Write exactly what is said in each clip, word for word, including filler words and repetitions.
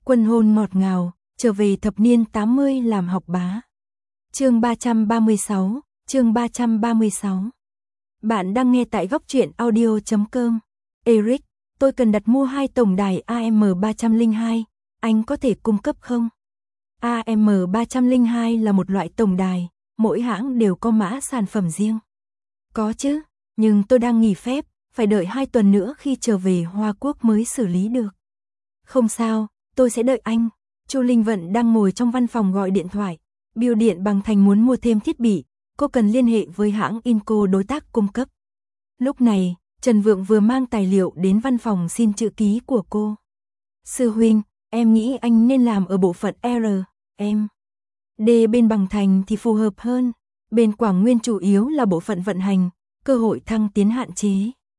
Quân hôn ngọt ngào, trở về thập niên tám mươi làm học bá. Chương ba trăm ba mươi sáu, chương ba trăm ba mươi sáu. Bạn đang nghe tại góc truyện audio chấm com. Eric, tôi cần đặt mua hai tổng đài A M ba không hai, anh có thể cung cấp không? A M ba không hai là một loại tổng đài, mỗi hãng đều có mã sản phẩm riêng. Có chứ, nhưng tôi đang nghỉ phép, phải đợi hai tuần nữa khi trở về Hoa Quốc mới xử lý được. Không sao, tôi sẽ đợi anh. Chu Linh Vận đang ngồi trong văn phòng gọi điện thoại. Bưu điện Bằng Thành muốn mua thêm thiết bị, cô cần liên hệ với hãng Inco đối tác cung cấp. Lúc này, Trần Vượng vừa mang tài liệu đến văn phòng xin chữ ký của cô. Sư huynh, em nghĩ anh nên làm ở bộ phận R, em. D bên Bằng Thành thì phù hợp hơn. Bên Quảng Nguyên chủ yếu là bộ phận vận hành, cơ hội thăng tiến hạn chế.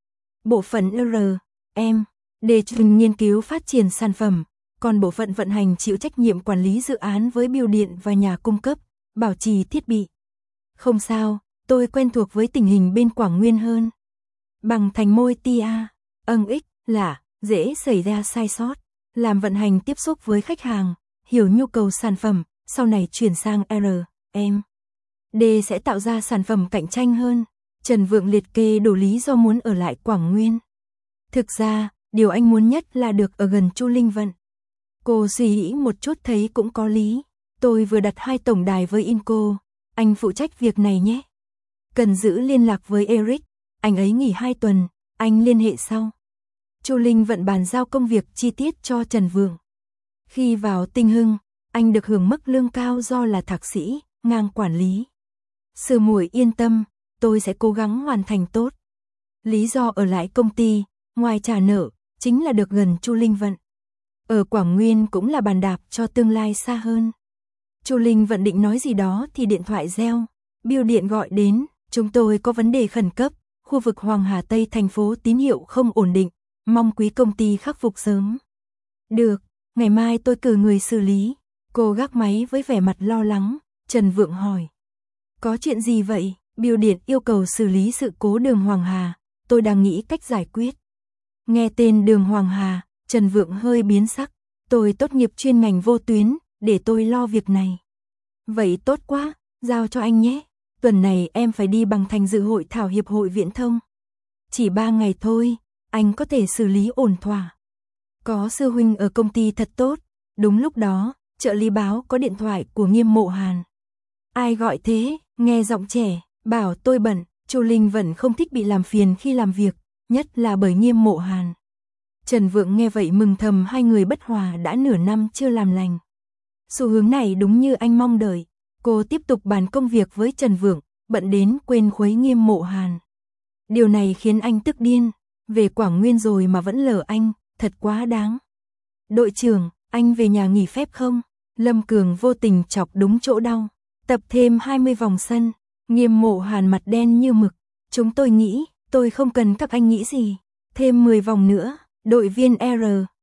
Bộ phận R, em. D chuyên nghiên cứu phát triển sản phẩm, còn bộ phận vận hành chịu trách nhiệm quản lý dự án với bưu điện và nhà cung cấp, bảo trì thiết bị. Không sao, tôi quen thuộc với tình hình bên Quảng Nguyên hơn. Bằng Thành môi tia, âng ích, lạ, dễ xảy ra sai sót. Làm vận hành tiếp xúc với khách hàng, hiểu nhu cầu sản phẩm, sau này chuyển sang R, em. D sẽ tạo ra sản phẩm cạnh tranh hơn. Trần Vượng liệt kê đủ lý do muốn ở lại Quảng Nguyên. Thực ra, điều anh muốn nhất là được ở gần Chu Linh Vận. Cô suy nghĩ một chút thấy cũng có lý. Tôi vừa đặt hai tổng đài với Inco, anh phụ trách việc này nhé. Cần giữ liên lạc với Eric, anh ấy nghỉ hai tuần, anh liên hệ sau. Chu Linh Vận bàn giao công việc chi tiết cho Trần Vượng. Khi vào Tinh Hưng, anh được hưởng mức lương cao do là thạc sĩ, ngang quản lý. Sư muội yên tâm, tôi sẽ cố gắng hoàn thành tốt. Lý do ở lại công ty, ngoài trả nợ, chính là được gần Chu Linh Vận. Ở Quảng Nguyên cũng là bàn đạp cho tương lai xa hơn. Chu Linh Vận định nói gì đó thì điện thoại reo. Bưu điện gọi đến, chúng tôi có vấn đề khẩn cấp, khu vực Hoàng Hà Tây thành phố tín hiệu không ổn định, mong quý công ty khắc phục sớm. Được, ngày mai tôi cử người xử lý. Cô gác máy với vẻ mặt lo lắng. Trần Vượng hỏi. Có chuyện gì vậy? Bưu điện yêu cầu xử lý sự cố đường Hoàng Hà, tôi đang nghĩ cách giải quyết. Nghe tên đường Hoàng Hà, Trần Vượng hơi biến sắc. Tôi tốt nghiệp chuyên ngành vô tuyến, để tôi lo việc này. Vậy tốt quá, giao cho anh nhé. Tuần này em phải đi Bằng Thành dự hội thảo hiệp hội viễn thông. Chỉ ba ngày thôi, anh có thể xử lý ổn thỏa. Có sư huynh ở công ty thật tốt. Đúng lúc đó, trợ lý báo có điện thoại của Nghiêm Mộ Hàn. Ai gọi thế? Nghe giọng trẻ, bảo tôi bận. Chu Linh vẫn không thích bị làm phiền khi làm việc, nhất là bởi Nghiêm Mộ Hàn. Trần Vượng nghe vậy mừng thầm, hai người bất hòa đã nửa năm chưa làm lành. Xu hướng này đúng như anh mong đợi. Cô tiếp tục bàn công việc với Trần Vượng, bận đến quên khuấy Nghiêm Mộ Hàn. Điều này khiến anh tức điên. Về Quảng Nguyên rồi mà vẫn lờ anh, thật quá đáng. Đội trưởng, anh về nhà nghỉ phép không? Lâm Cường vô tình chọc đúng chỗ đau. Tập thêm hai mươi vòng sân. Nghiêm Mộ Hàn mặt đen như mực. Chúng tôi nghĩ, tôi không cần các anh nghĩ gì. Thêm mười vòng nữa, đội viên R,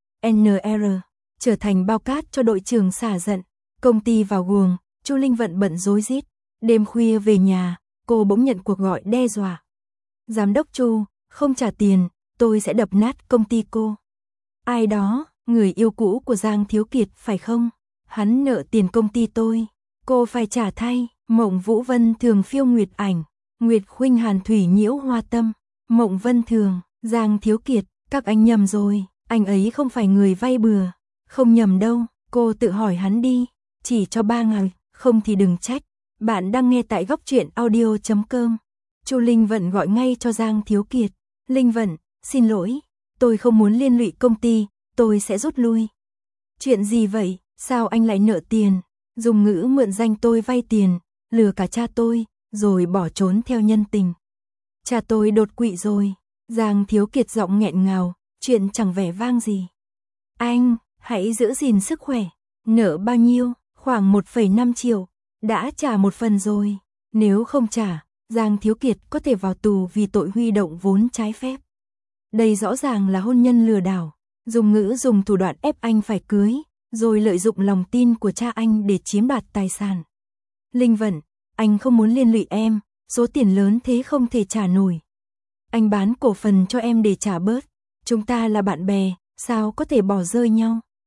N R, trở thành bao cát cho đội trưởng xả giận. Công ty vào guồng, Chu Linh Vận bận rối rít. Đêm khuya về nhà, cô bỗng nhận cuộc gọi đe dọa. Giám đốc Chu, không trả tiền, tôi sẽ đập nát công ty cô. Ai đó, người yêu cũ của Giang Thiếu Kiệt phải không? Hắn nợ tiền công ty tôi. Cô phải trả thay. Mộng Vũ Vân Thường phiêu Nguyệt Ảnh. Nguyệt Khuynh Hàn Thủy nhiễu Hoa Tâm. Mộng Vân Thường, Giang Thiếu Kiệt, các anh nhầm rồi. Anh ấy không phải người vay bừa. Không nhầm đâu, cô tự hỏi hắn đi. Chỉ cho ba ngày, không thì đừng trách. Bạn đang nghe tại góc truyện audio chấm com. Chu Linh Vận gọi ngay cho Giang Thiếu Kiệt. Linh Vận, xin lỗi, tôi không muốn liên lụy công ty, tôi sẽ rút lui. Chuyện gì vậy, sao anh lại nợ tiền? Dùng ngữ mượn danh tôi vay tiền, lừa cả cha tôi, rồi bỏ trốn theo nhân tình. Cha tôi đột quỵ rồi. Giang Thiếu Kiệt giọng nghẹn ngào, chuyện chẳng vẻ vang gì. Anh, hãy giữ gìn sức khỏe. Nợ bao nhiêu? Khoảng một phẩy năm triệu. Đã trả một phần rồi. Nếu không trả, Giang Thiếu Kiệt có thể vào tù vì tội huy động vốn trái phép. Đây rõ ràng là hôn nhân lừa đảo. Dùng ngữ dùng thủ đoạn ép anh phải cưới, rồi lợi dụng lòng tin của cha anh để chiếm đoạt tài sản. Linh Vận, anh không muốn liên lụy em, số tiền lớn thế không thể trả nổi. Anh bán cổ phần cho em để trả bớt. Chúng ta là bạn bè, sao có thể bỏ rơi nhau?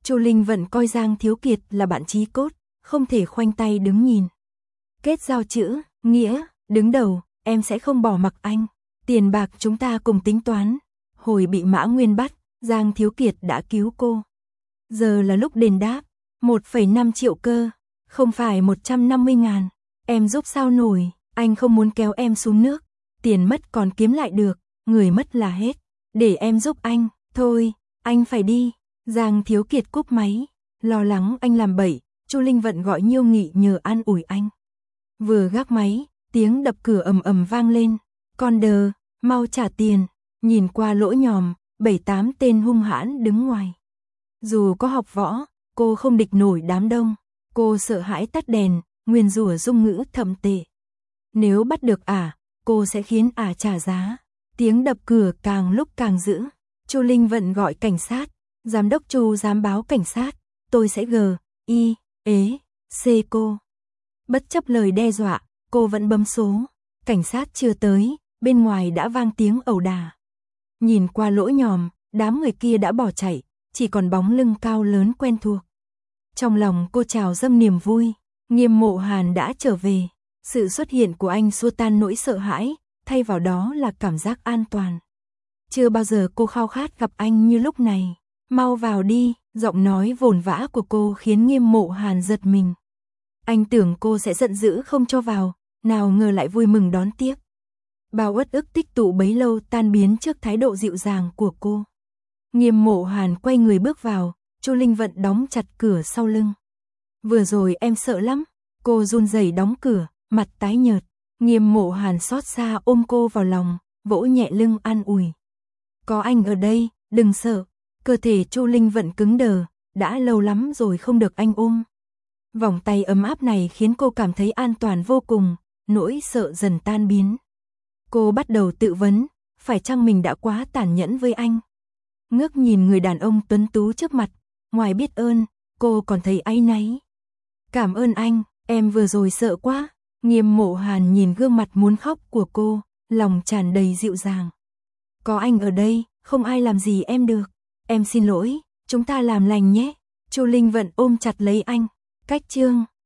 Chu Linh Vận coi Giang Thiếu Kiệt là bạn chí cốt, không thể khoanh tay đứng nhìn. Kết giao chữ, nghĩa, đứng đầu, em sẽ không bỏ mặc anh. Tiền bạc chúng ta cùng tính toán. Hồi bị Mã Nguyên bắt, Giang Thiếu Kiệt đã cứu cô. Giờ là lúc đền đáp, một phẩy năm triệu cơ, không phải một trăm năm mươi ngàn. Em giúp sao nổi, anh không muốn kéo em xuống nước. Tiền mất còn kiếm lại được, người mất là hết. Để em giúp anh, thôi, anh phải đi. Giang Thiếu Kiệt cúp máy, lo lắng anh làm bậy, Chu Linh Vận gọi Nhiêu Nghị nhờ an ủi anh. Vừa gác máy, tiếng đập cửa ầm ầm vang lên. Con đờ, mau trả tiền. Nhìn qua lỗ nhòm, bảy tám tên hung hãn đứng ngoài. Dù có học võ, cô không địch nổi đám đông. Cô sợ hãi tắt đèn, nguyền rủa dung ngữ thậm tệ. Nếu bắt được ả, cô sẽ khiến ả trả giá. Tiếng đập cửa càng lúc càng dữ. Chu Linh Vận gọi cảnh sát. Giám đốc Chu dám báo cảnh sát. Tôi sẽ gờ, y, ế, xê cô. Bất chấp lời đe dọa, cô vẫn bấm số. Cảnh sát chưa tới, bên ngoài đã vang tiếng ẩu đả. Nhìn qua lỗ nhòm, đám người kia đã bỏ chạy, chỉ còn bóng lưng cao lớn quen thuộc. Trong lòng cô trào dâng niềm vui, Nghiêm Mộ Hàn đã trở về. Sự xuất hiện của anh xua tan nỗi sợ hãi, thay vào đó là cảm giác an toàn. Chưa bao giờ cô khao khát gặp anh như lúc này. Mau vào đi, giọng nói vồn vã của cô khiến Nghiêm Mộ Hàn giật mình. Anh tưởng cô sẽ giận dữ không cho vào, nào ngờ lại vui mừng đón tiếp. Bao uất ức tích tụ bấy lâu tan biến trước thái độ dịu dàng của cô. Nghiêm Mộ Hàn quay người bước vào, Chu Linh Vận đóng chặt cửa sau lưng. Vừa rồi em sợ lắm, cô run rẩy đóng cửa, mặt tái nhợt. Nghiêm Mộ Hàn xót xa ôm cô vào lòng, vỗ nhẹ lưng an ủi. Có anh ở đây, đừng sợ. Cơ thể Chu Linh Vận cứng đờ, đã lâu lắm rồi không được anh ôm. Vòng tay ấm áp này khiến cô cảm thấy an toàn vô cùng, nỗi sợ dần tan biến. Cô bắt đầu tự vấn, phải chăng mình đã quá tàn nhẫn với anh? Ngước nhìn người đàn ông tuấn tú trước mặt, ngoài biết ơn, cô còn thấy áy náy. Cảm ơn anh, em vừa rồi sợ quá. Nghiêm Mộ Hàn nhìn gương mặt muốn khóc của cô, lòng tràn đầy dịu dàng. Có anh ở đây, không ai làm gì em được. Em xin lỗi, chúng ta làm lành nhé. Chu Linh Vận ôm chặt lấy anh. Cách chương